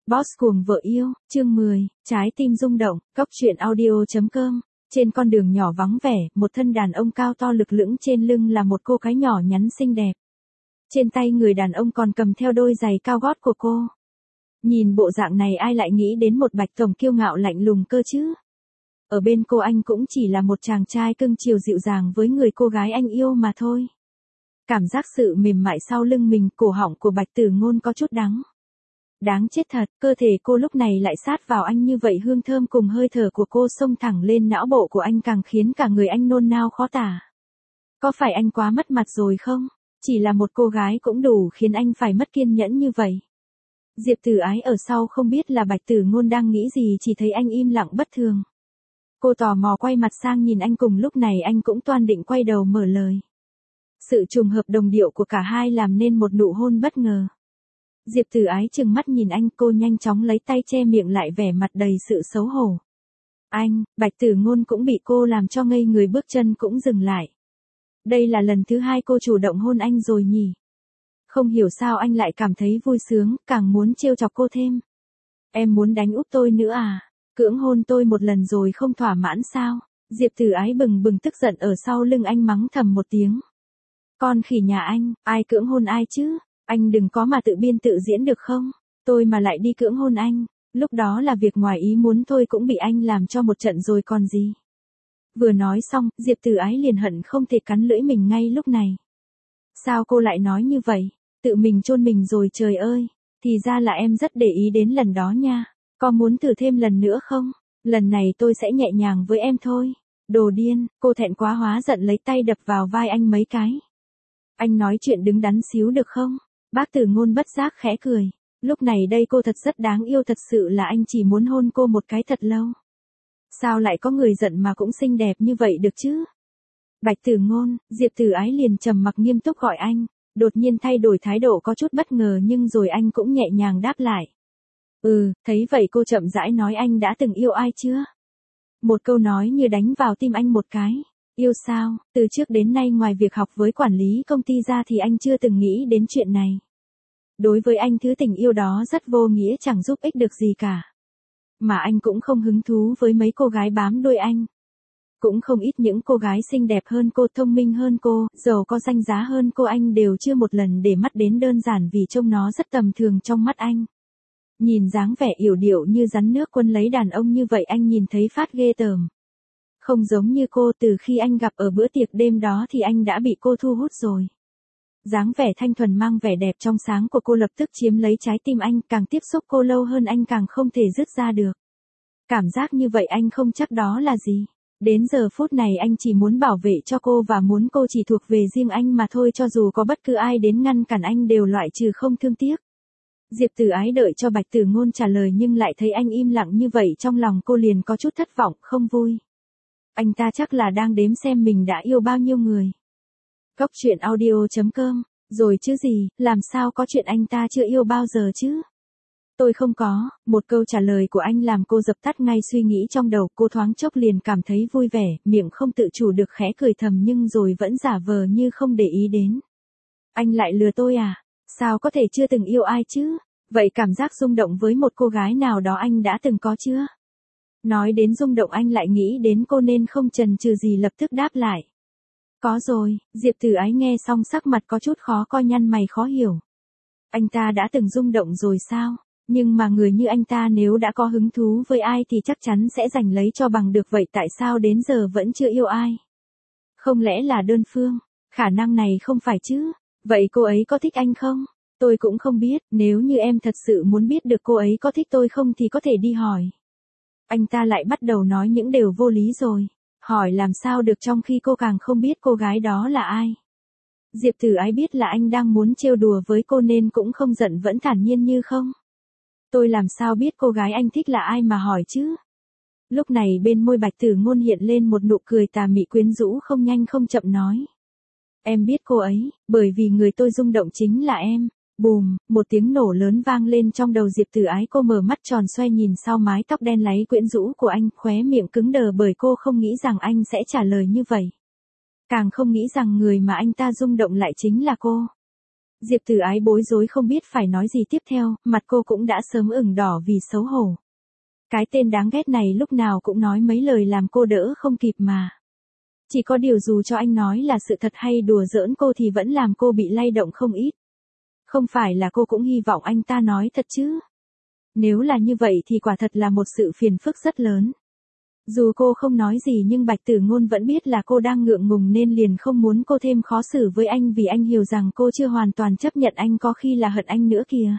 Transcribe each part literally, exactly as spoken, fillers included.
Boss cuồng vợ yêu, chương mười, trái tim rung động, cốc truyện audio.com. Trên con đường nhỏ vắng vẻ, một thân đàn ông cao to lực lưỡng trên lưng là một cô gái nhỏ nhắn xinh đẹp. Trên tay người đàn ông còn cầm theo đôi giày cao gót của cô. Nhìn bộ dạng này ai lại nghĩ đến một bạch tổng kiêu ngạo lạnh lùng cơ chứ? Ở bên cô anh cũng chỉ là một chàng trai cưng chiều dịu dàng với người cô gái anh yêu mà thôi. Cảm giác sự mềm mại sau lưng mình, cổ họng của Bạch Tử Ngôn có chút đắng. Đáng chết thật, cơ thể cô lúc này lại sát vào anh như vậy, hương thơm cùng hơi thở của cô xông thẳng lên não bộ của anh càng khiến cả người anh nôn nao khó tả. Có phải anh quá mất mặt rồi không? Chỉ là một cô gái cũng đủ khiến anh phải mất kiên nhẫn như vậy. Diệp Tử Ái ở sau không biết là Bạch Tử Ngôn đang nghĩ gì, chỉ thấy anh im lặng bất thường. Cô tò mò quay mặt sang nhìn anh, cùng lúc này anh cũng toan định quay đầu mở lời. Sự trùng hợp đồng điệu của cả hai làm nên một nụ hôn bất ngờ. Diệp Tử Ái trừng mắt nhìn anh, cô nhanh chóng lấy tay che miệng lại, vẻ mặt đầy sự xấu hổ. Anh, Bạch Tử Ngôn cũng bị cô làm cho ngây người, bước chân cũng dừng lại. Đây là lần thứ hai cô chủ động hôn anh rồi nhỉ? Không hiểu sao anh lại cảm thấy vui sướng, càng muốn trêu chọc cô thêm. Em muốn đánh úp tôi nữa à? Cưỡng hôn tôi một lần rồi không thỏa mãn sao? Diệp Tử Ái bừng bừng tức giận ở sau lưng anh mắng thầm một tiếng. Con khỉ nhà anh, ai cưỡng hôn ai chứ? Anh đừng có mà tự biên tự diễn được không? Tôi mà lại đi cưỡng hôn anh, lúc đó là việc ngoài ý muốn thôi cũng bị anh làm cho một trận rồi còn gì. Vừa nói xong, Diệp Tử Ái liền hận không thể cắn lưỡi mình ngay lúc này. Sao cô lại nói như vậy? Tự mình chôn mình rồi trời ơi, thì ra là em rất để ý đến lần đó nha. Có muốn thử thêm lần nữa không? Lần này tôi sẽ nhẹ nhàng với em thôi. Đồ điên, cô thẹn quá hóa giận lấy tay đập vào vai anh mấy cái. Anh nói chuyện đứng đắn xíu được không? Bác Tử Ngôn bất giác khẽ cười. Lúc này đây cô thật rất đáng yêu, thật sự là anh chỉ muốn hôn cô một cái thật lâu. Sao lại có người giận mà cũng xinh đẹp như vậy được chứ? Bạch Tử Ngôn, Diệp Tử Ái liền trầm mặc nghiêm túc gọi anh, đột nhiên thay đổi thái độ có chút bất ngờ, nhưng rồi anh cũng nhẹ nhàng đáp lại. Ừ, thấy vậy cô chậm rãi nói, anh đã từng yêu ai chưa? Một câu nói như đánh vào tim anh một cái. Yêu sao? Từ trước đến nay ngoài việc học với quản lý công ty ra thì anh chưa từng nghĩ đến chuyện này. Đối với anh thứ tình yêu đó rất vô nghĩa, chẳng giúp ích được gì cả. Mà anh cũng không hứng thú với mấy cô gái bám đuôi anh. Cũng không ít những cô gái xinh đẹp hơn cô, thông minh hơn cô, giàu có danh giá hơn cô, anh đều chưa một lần để mắt đến, đơn giản vì trông nó rất tầm thường trong mắt anh. Nhìn dáng vẻ yểu điệu như rắn nước quân lấy đàn ông như vậy anh nhìn thấy phát ghê tởm. Không giống như cô, từ khi anh gặp ở bữa tiệc đêm đó thì anh đã bị cô thu hút rồi. Dáng vẻ thanh thuần mang vẻ đẹp trong sáng của cô lập tức chiếm lấy trái tim anh, càng tiếp xúc cô lâu hơn anh càng không thể dứt ra được. Cảm giác như vậy anh không chắc đó là gì. Đến giờ phút này anh chỉ muốn bảo vệ cho cô và muốn cô chỉ thuộc về riêng anh mà thôi, cho dù có bất cứ ai đến ngăn cản anh đều loại trừ không thương tiếc. Diệp Tử Ái đợi cho Bạch Tử Ngôn trả lời nhưng lại thấy anh im lặng như vậy, trong lòng cô liền có chút thất vọng, không vui. Anh ta chắc là đang đếm xem mình đã yêu bao nhiêu người. Cốc truyện audio.com, rồi chứ gì, làm sao có chuyện anh ta chưa yêu bao giờ chứ? Tôi không có, một câu trả lời của anh làm cô dập tắt ngay suy nghĩ trong đầu, cô thoáng chốc liền cảm thấy vui vẻ, miệng không tự chủ được khẽ cười thầm nhưng rồi vẫn giả vờ như không để ý đến. Anh lại lừa tôi à? Sao có thể chưa từng yêu ai chứ? Vậy cảm giác rung động với một cô gái nào đó anh đã từng có chưa? Nói đến rung động anh lại nghĩ đến cô nên không chần chừ gì lập tức đáp lại. Có rồi. Diệp Tử Ái nghe xong sắc mặt có chút khó coi, nhăn mày khó hiểu. Anh ta đã từng rung động rồi sao? Nhưng mà người như anh ta nếu đã có hứng thú với ai thì chắc chắn sẽ giành lấy cho bằng được, vậy tại sao đến giờ vẫn chưa yêu ai? Không lẽ là đơn phương? Khả năng này không phải chứ? Vậy cô ấy có thích anh không? Tôi cũng không biết, nếu như em thật sự muốn biết được cô ấy có thích tôi không thì có thể đi hỏi. Anh ta lại bắt đầu nói những điều vô lý rồi. Hỏi làm sao được trong khi cô càng không biết cô gái đó là ai. Diệp Tử Ái biết là anh đang muốn trêu đùa với cô nên cũng không giận, vẫn thản nhiên như không. Tôi làm sao biết cô gái anh thích là ai mà hỏi chứ? Lúc này bên môi Bạch Tử Ngôn hiện lên một nụ cười tà mị quyến rũ, không nhanh không chậm nói. Em biết cô ấy, bởi vì người tôi rung động chính là em. Bùm, một tiếng nổ lớn vang lên trong đầu Diệp Tử Ái, cô mở mắt tròn xoe nhìn sau mái tóc đen láy quyến rũ của anh, khóe miệng cứng đờ bởi cô không nghĩ rằng anh sẽ trả lời như vậy. Càng không nghĩ rằng người mà anh ta rung động lại chính là cô. Diệp Tử Ái bối rối không biết phải nói gì tiếp theo, mặt cô cũng đã sớm ửng đỏ vì xấu hổ. Cái tên đáng ghét này lúc nào cũng nói mấy lời làm cô đỡ không kịp mà. Chỉ có điều dù cho anh nói là sự thật hay đùa giỡn cô thì vẫn làm cô bị lay động không ít. Không phải là cô cũng hy vọng anh ta nói thật chứ. Nếu là như vậy thì quả thật là một sự phiền phức rất lớn. Dù cô không nói gì nhưng Bạch Tử Ngôn vẫn biết là cô đang ngượng ngùng nên liền không muốn cô thêm khó xử với anh vì anh hiểu rằng cô chưa hoàn toàn chấp nhận anh, có khi là hận anh nữa kìa.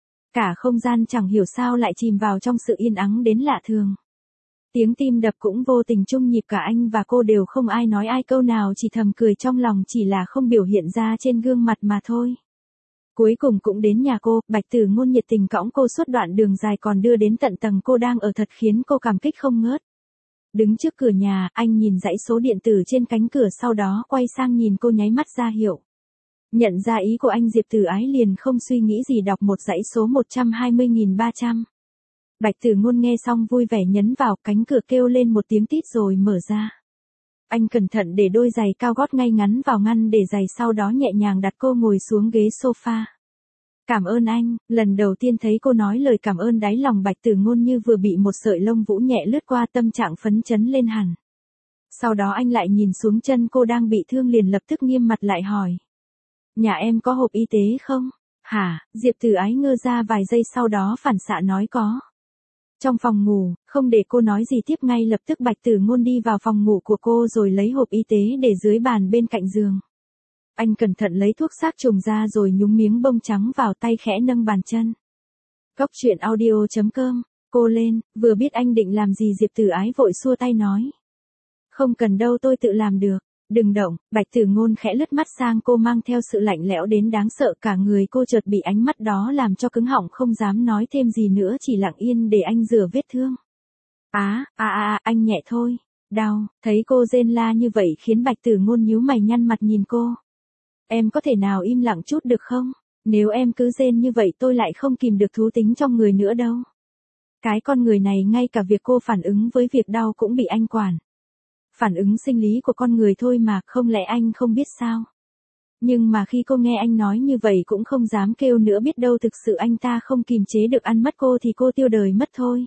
Cả không gian chẳng hiểu sao lại chìm vào trong sự yên ắng đến lạ thường. Tiếng tim đập cũng vô tình chung nhịp, cả anh và cô đều không ai nói ai câu nào, chỉ thầm cười trong lòng, chỉ là không biểu hiện ra trên gương mặt mà thôi. Cuối cùng cũng đến nhà cô, Bạch Tử Ngôn nhiệt tình cõng cô suốt đoạn đường dài còn đưa đến tận tầng cô đang ở, thật khiến cô cảm kích không ngớt. Đứng trước cửa nhà, anh nhìn dãy số điện tử trên cánh cửa, sau đó quay sang nhìn cô nháy mắt ra hiệu. Nhận ra ý của anh, Diệp Tử Ái liền không suy nghĩ gì đọc một dãy số một trăm hai mươi nghìn ba trăm. Bạch Tử Ngôn nghe xong vui vẻ nhấn vào, cánh cửa kêu lên một tiếng tít rồi mở ra. Anh cẩn thận để đôi giày cao gót ngay ngắn vào ngăn để giày, sau đó nhẹ nhàng đặt cô ngồi xuống ghế sofa. Cảm ơn anh. Lần đầu tiên thấy cô nói lời cảm ơn, đáy lòng Bạch Tử Ngôn như vừa bị một sợi lông vũ nhẹ lướt qua, tâm trạng phấn chấn lên hẳn. Sau đó anh lại nhìn xuống chân cô đang bị thương, liền lập tức nghiêm mặt lại hỏi. Nhà em có hộp y tế không? Hả? Diệp Tử Ái ngơ ra vài giây, sau đó phản xạ nói có. Trong phòng ngủ. Không để cô nói gì tiếp, ngay lập tức Bạch Tử Ngôn đi vào phòng ngủ của cô rồi lấy hộp y tế để dưới bàn bên cạnh giường. Anh cẩn thận lấy thuốc sát trùng ra rồi nhúng miếng bông trắng vào tay, khẽ nâng bàn chân. Cốc truyện audio chấm com. Cô lên. Vừa biết anh định làm gì, Diệp Tử Ái vội xua tay nói. Không cần đâu, tôi tự làm được. Đừng động. Bạch Tử Ngôn khẽ lướt mắt sang cô, mang theo sự lạnh lẽo đến đáng sợ, cả người cô chợt bị ánh mắt đó làm cho cứng họng, không dám nói thêm gì nữa, chỉ lặng yên để anh rửa vết thương. Á, à, à, à, anh nhẹ thôi. Đau. Thấy cô rên la như vậy khiến Bạch Tử Ngôn nhíu mày nhăn mặt nhìn cô. Em có thể nào im lặng chút được không? Nếu em cứ rên như vậy tôi lại không kìm được thú tính trong người nữa đâu. Cái con người này ngay cả việc cô phản ứng với việc đau cũng bị anh quản. Phản ứng sinh lý của con người thôi mà, không lẽ anh không biết sao? Nhưng mà khi cô nghe anh nói như vậy cũng không dám kêu nữa, biết đâu thực sự anh ta không kìm chế được ăn mất cô thì cô tiêu đời mất thôi.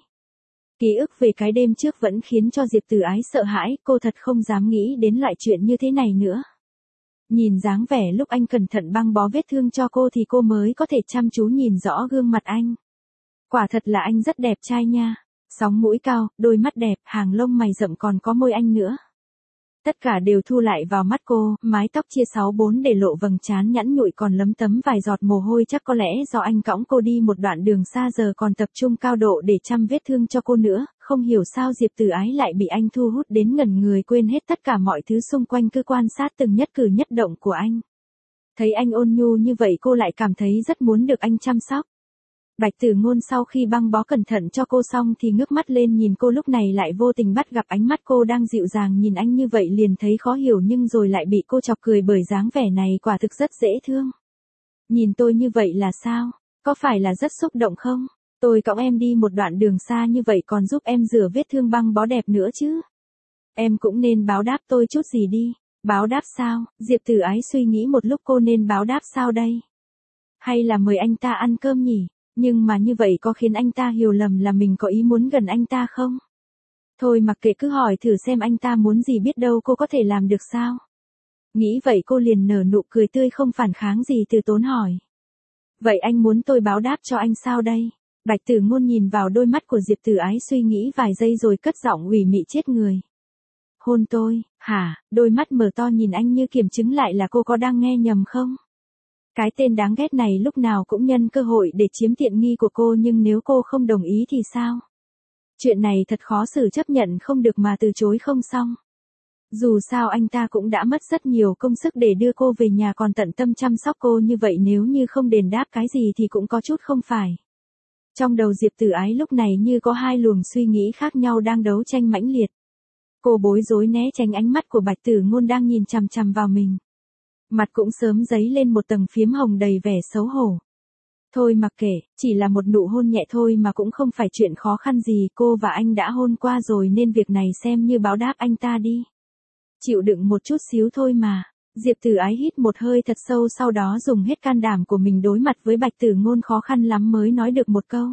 Ký ức về cái đêm trước vẫn khiến cho Diệp Tử Ái sợ hãi, cô thật không dám nghĩ đến loại chuyện như thế này nữa. Nhìn dáng vẻ lúc anh cẩn thận băng bó vết thương cho cô thì cô mới có thể chăm chú nhìn rõ gương mặt anh. Quả thật là anh rất đẹp trai nha. Sóng mũi cao, đôi mắt đẹp, hàng lông mày rậm, còn có môi anh nữa. Tất cả đều thu lại vào mắt cô, mái tóc chia sáu bốn để lộ vầng trán nhẵn nhụi còn lấm tấm vài giọt mồ hôi, chắc có lẽ do anh cõng cô đi một đoạn đường xa giờ còn tập trung cao độ để chăm vết thương cho cô nữa, không hiểu sao Diệp Tử Ái lại bị anh thu hút đến ngẩn người, quên hết tất cả mọi thứ xung quanh, cứ quan sát từng nhất cử nhất động của anh. Thấy anh ôn nhu như vậy cô lại cảm thấy rất muốn được anh chăm sóc. Bạch Tử Ngôn sau khi băng bó cẩn thận cho cô xong thì ngước mắt lên nhìn cô, lúc này lại vô tình bắt gặp ánh mắt cô đang dịu dàng nhìn anh như vậy, liền thấy khó hiểu nhưng rồi lại bị cô chọc cười bởi dáng vẻ này quả thực rất dễ thương. Nhìn tôi như vậy là sao? Có phải là rất xúc động không? Tôi cõng em đi một đoạn đường xa như vậy còn giúp em rửa vết thương băng bó đẹp nữa chứ. Em cũng nên báo đáp tôi chút gì đi. Báo đáp sao? Diệp Tử Ái suy nghĩ một lúc, cô nên báo đáp sao đây? Hay là mời anh ta ăn cơm nhỉ? Nhưng mà như vậy có khiến anh ta hiểu lầm là mình có ý muốn gần anh ta không? Thôi mặc kệ, cứ hỏi thử xem anh ta muốn gì, biết đâu cô có thể làm được sao? Nghĩ vậy cô liền nở nụ cười tươi không phản kháng gì, từ tốn hỏi. Vậy anh muốn tôi báo đáp cho anh sao đây? Bạch Tử Ngôn nhìn vào đôi mắt của Diệp Tử Ái suy nghĩ vài giây rồi cất giọng ủy mị chết người. Hôn tôi, hả? Đôi mắt mở to nhìn anh như kiểm chứng lại là cô có đang nghe nhầm không? Cái tên đáng ghét này lúc nào cũng nhân cơ hội để chiếm tiện nghi của cô, nhưng nếu cô không đồng ý thì sao? Chuyện này thật khó xử, chấp nhận không được mà từ chối không xong. Dù sao anh ta cũng đã mất rất nhiều công sức để đưa cô về nhà, còn tận tâm chăm sóc cô như vậy, nếu như không đền đáp cái gì thì cũng có chút không phải. Trong đầu Diệp Tử Ái lúc này như có hai luồng suy nghĩ khác nhau đang đấu tranh mãnh liệt. Cô bối rối né tránh ánh mắt của Bạch Tử Ngôn đang nhìn chằm chằm vào mình. Mặt cũng sớm dấy lên một tầng phiếm hồng đầy vẻ xấu hổ. Thôi mặc kệ, chỉ là một nụ hôn nhẹ thôi mà cũng không phải chuyện khó khăn gì, cô và anh đã hôn qua rồi nên việc này xem như báo đáp anh ta đi. Chịu đựng một chút xíu thôi mà. Diệp Tử Ái hít một hơi thật sâu, sau đó dùng hết can đảm của mình đối mặt với Bạch Tử Ngôn, khó khăn lắm mới nói được một câu.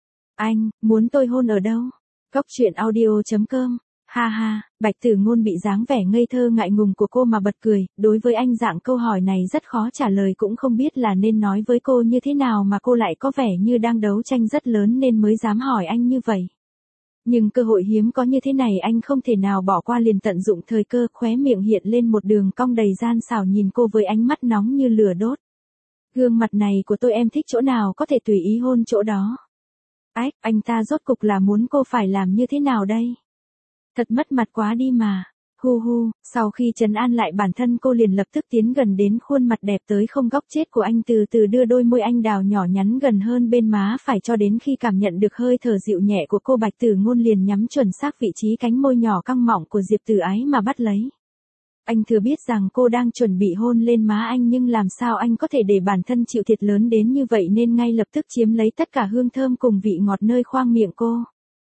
Anh, muốn tôi hôn ở đâu? Cốc truyện audio chấm com. Ha ha, Bạch Tử Ngôn bị dáng vẻ ngây thơ ngại ngùng của cô mà bật cười, đối với anh dạng câu hỏi này rất khó trả lời, cũng không biết là nên nói với cô như thế nào mà cô lại có vẻ như đang đấu tranh rất lớn nên mới dám hỏi anh như vậy. Nhưng cơ hội hiếm có như thế này anh không thể nào bỏ qua, liền tận dụng thời cơ, khóe miệng hiện lên một đường cong đầy gian xảo, nhìn cô với ánh mắt nóng như lửa đốt. Gương mặt này của tôi em thích chỗ nào có thể tùy ý hôn chỗ đó. Ách, anh ta rốt cục là muốn cô phải làm như thế nào đây? Thật mất mặt quá đi mà. Hu hu, sau khi trấn an lại bản thân, cô liền lập tức tiến gần đến khuôn mặt đẹp tới không góc chết của anh, từ từ đưa đôi môi anh đào nhỏ nhắn gần hơn bên má phải, cho đến khi cảm nhận được hơi thở dịu nhẹ của cô, Bạch Tử Ngôn liền nhắm chuẩn xác vị trí cánh môi nhỏ căng mọng của Diệp Tử Ái mà bắt lấy. Anh thừa biết rằng cô đang chuẩn bị hôn lên má anh, nhưng làm sao anh có thể để bản thân chịu thiệt lớn đến như vậy, nên ngay lập tức chiếm lấy tất cả hương thơm cùng vị ngọt nơi khoang miệng cô.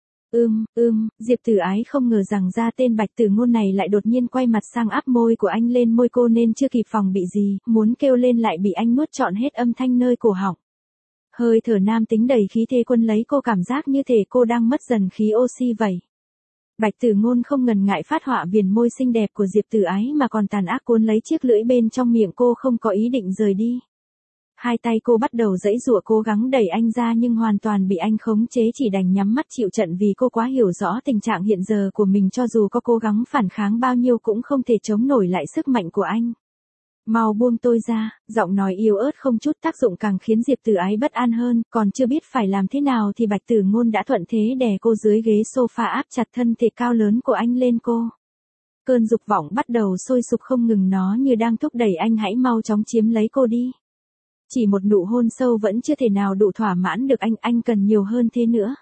Ưm, ưm, Diệp Tử Ái không ngờ rằng ra tên Bạch Tử Ngôn này lại đột nhiên quay mặt sang áp môi của anh lên môi cô, nên chưa kịp phòng bị gì, muốn kêu lên lại bị anh nuốt trọn hết âm thanh nơi cổ họng. Hơi thở nam tính đầy khí thế quân lấy cô, cảm giác như thể cô đang mất dần khí oxy vậy. Bạch Tử Ngôn không ngần ngại phát họa viền môi xinh đẹp của Diệp Tử Ái mà còn tàn ác cuốn lấy chiếc lưỡi bên trong miệng cô, không có ý định rời đi. Hai tay cô bắt đầu giãy giụa cố gắng đẩy anh ra, nhưng hoàn toàn bị anh khống chế, chỉ đành nhắm mắt chịu trận, vì cô quá hiểu rõ tình trạng hiện giờ của mình, cho dù có cố gắng phản kháng bao nhiêu cũng không thể chống nổi lại sức mạnh của anh. Mau buông tôi ra, giọng nói yếu ớt không chút tác dụng càng khiến Diệp Tử Ái bất an hơn, còn chưa biết phải làm thế nào thì Bạch Tử Ngôn đã thuận thế đè cô dưới ghế sofa, áp chặt thân thể cao lớn của anh lên cô. Cơn dục vọng bắt đầu sôi sục không ngừng, nó như đang thúc đẩy anh hãy mau chóng chiếm lấy cô đi. Chỉ một nụ hôn sâu vẫn chưa thể nào đủ thỏa mãn được anh, anh cần nhiều hơn thế nữa.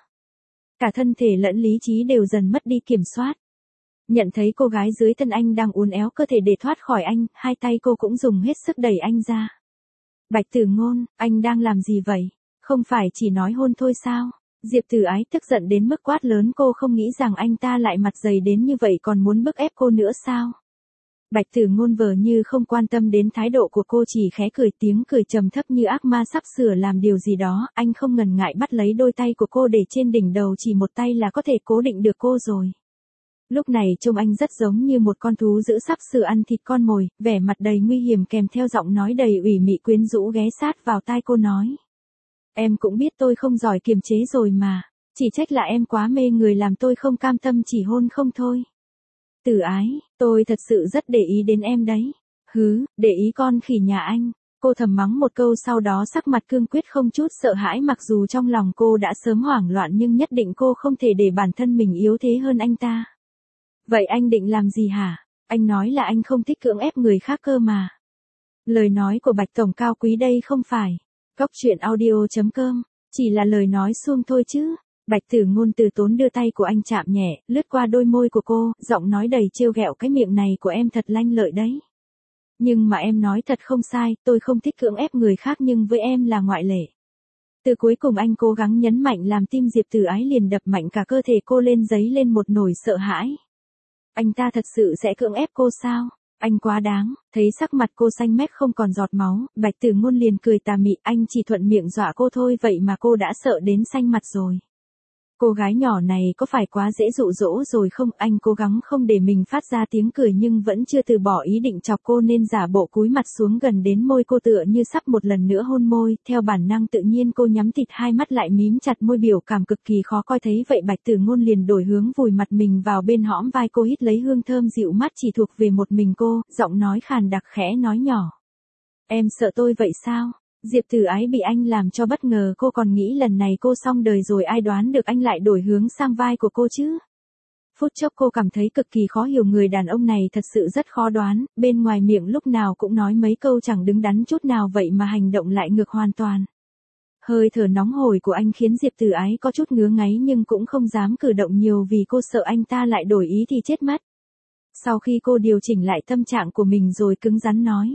Cả thân thể lẫn lý trí đều dần mất đi kiểm soát. Nhận thấy cô gái dưới thân anh đang uốn éo cơ thể để thoát khỏi anh, hai tay cô cũng dùng hết sức đẩy anh ra. Bạch Tử Ngôn, anh đang làm gì vậy? Không phải chỉ nói hôn thôi sao? Diệp Tử Ái tức giận đến mức quát lớn, cô không nghĩ rằng anh ta lại mặt dày đến như vậy, còn muốn bức ép cô nữa sao? Bạch Tử Ngôn vờ như không quan tâm đến thái độ của cô, chỉ khẽ cười, tiếng cười trầm thấp như ác ma sắp sửa làm điều gì đó. Anh không ngần ngại bắt lấy đôi tay của cô để trên đỉnh đầu, chỉ một tay là có thể cố định được cô rồi. Lúc này trông anh rất giống như một con thú dữ sắp sửa ăn thịt con mồi, vẻ mặt đầy nguy hiểm kèm theo giọng nói đầy ủy mị quyến rũ ghé sát vào tai cô nói. Em cũng biết tôi không giỏi kiềm chế rồi mà, chỉ trách là em quá mê người làm tôi không cam tâm chỉ hôn không thôi. Tử Ái, tôi thật sự rất để ý đến em đấy. Hứ, để ý con khỉ nhà anh. Cô thầm mắng một câu, sau đó sắc mặt cương quyết không chút sợ hãi, mặc dù trong lòng cô đã sớm hoảng loạn, nhưng nhất định cô không thể để bản thân mình yếu thế hơn anh ta. Vậy anh định làm gì hả? Anh nói là anh không thích cưỡng ép người khác cơ mà. Lời nói của Bạch Tổng cao quý đây không phải. Cốc truyện audio chấm com, chỉ là lời nói suông thôi chứ. Bạch Tử Ngôn từ tốn đưa tay của anh chạm nhẹ, lướt qua đôi môi của cô, giọng nói đầy trêu ghẹo, cái miệng này của em thật lanh lợi đấy. Nhưng mà em nói thật không sai, tôi không thích cưỡng ép người khác, nhưng với em là ngoại lệ. Từ cuối cùng anh cố gắng nhấn mạnh, làm tim Diệp Tử Ái liền đập mạnh, cả cơ thể cô lên dấy lên một nỗi sợ hãi. Anh ta thật sự sẽ cưỡng ép cô sao? Anh quá đáng. Thấy sắc mặt cô xanh mét không còn giọt máu, Bạch Tử Ngôn liền cười tà mị, anh chỉ thuận miệng dọa cô thôi, vậy mà cô đã sợ đến xanh mặt rồi. Cô gái nhỏ này có phải quá dễ dụ dỗ rồi không? Anh cố gắng không để mình phát ra tiếng cười, nhưng vẫn chưa từ bỏ ý định chọc cô, nên giả bộ cúi mặt xuống gần đến môi cô, tựa như sắp một lần nữa hôn môi. Theo bản năng tự nhiên cô nhắm thịt hai mắt lại, mím chặt môi, biểu cảm cực kỳ khó coi. Thấy vậy Bạch Tử Ngôn liền đổi hướng, vùi mặt mình vào bên hõm vai cô, hít lấy hương thơm dịu mát chỉ thuộc về một mình cô, giọng nói khàn đặc khẽ nói nhỏ. Em sợ tôi vậy sao? Diệp Tử Ái bị anh làm cho bất ngờ, cô còn nghĩ lần này cô xong đời rồi, ai đoán được anh lại đổi hướng sang vai của cô chứ. Phút chốc cô cảm thấy cực kỳ khó hiểu, người đàn ông này thật sự rất khó đoán, bên ngoài miệng lúc nào cũng nói mấy câu chẳng đứng đắn chút nào, vậy mà hành động lại ngược hoàn toàn. Hơi thở nóng hổi của anh khiến Diệp Tử Ái có chút ngứa ngáy, nhưng cũng không dám cử động nhiều vì cô sợ anh ta lại đổi ý thì chết mất. Sau khi cô điều chỉnh lại tâm trạng của mình rồi cứng rắn nói.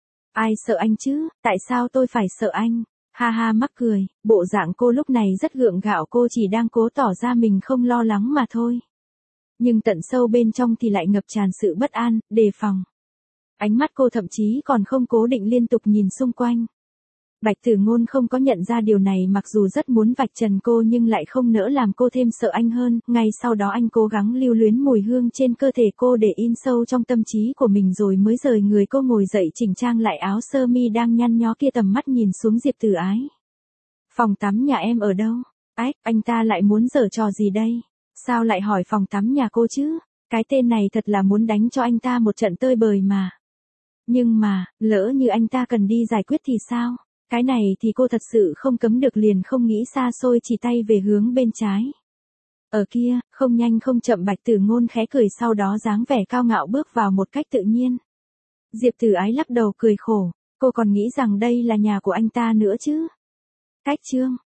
Ai sợ anh chứ, tại sao tôi phải sợ anh? Ha ha, mắc cười, bộ dạng cô lúc này rất gượng gạo, cô chỉ đang cố tỏ ra mình không lo lắng mà thôi. Nhưng tận sâu bên trong thì lại ngập tràn sự bất an, đề phòng. Ánh mắt cô thậm chí còn không cố định liên tục nhìn xung quanh. Bạch Tử Ngôn không có nhận ra điều này, mặc dù rất muốn vạch trần cô nhưng lại không nỡ làm cô thêm sợ anh hơn. Ngay sau đó anh cố gắng lưu luyến mùi hương trên cơ thể cô để in sâu trong tâm trí của mình, rồi mới rời người cô ngồi dậy chỉnh trang lại áo sơ mi đang nhăn nhó kia, tầm mắt nhìn xuống Diệp Tử Ái. Phòng tắm nhà em ở đâu? Ách, anh ta lại muốn giở trò gì đây? Sao lại hỏi phòng tắm nhà cô chứ? Cái tên này thật là muốn đánh cho anh ta một trận tơi bời mà. Nhưng mà, lỡ như anh ta cần đi giải quyết thì sao? Cái này thì cô thật sự không cấm được, liền không nghĩ xa xôi chỉ tay về hướng bên trái. Ở kia, không nhanh không chậm Bạch Tử Ngôn khẽ cười, sau đó dáng vẻ cao ngạo bước vào một cách tự nhiên. Diệp Tử Ái lắc đầu cười khổ, cô còn nghĩ rằng đây là nhà của anh ta nữa chứ. Cách chương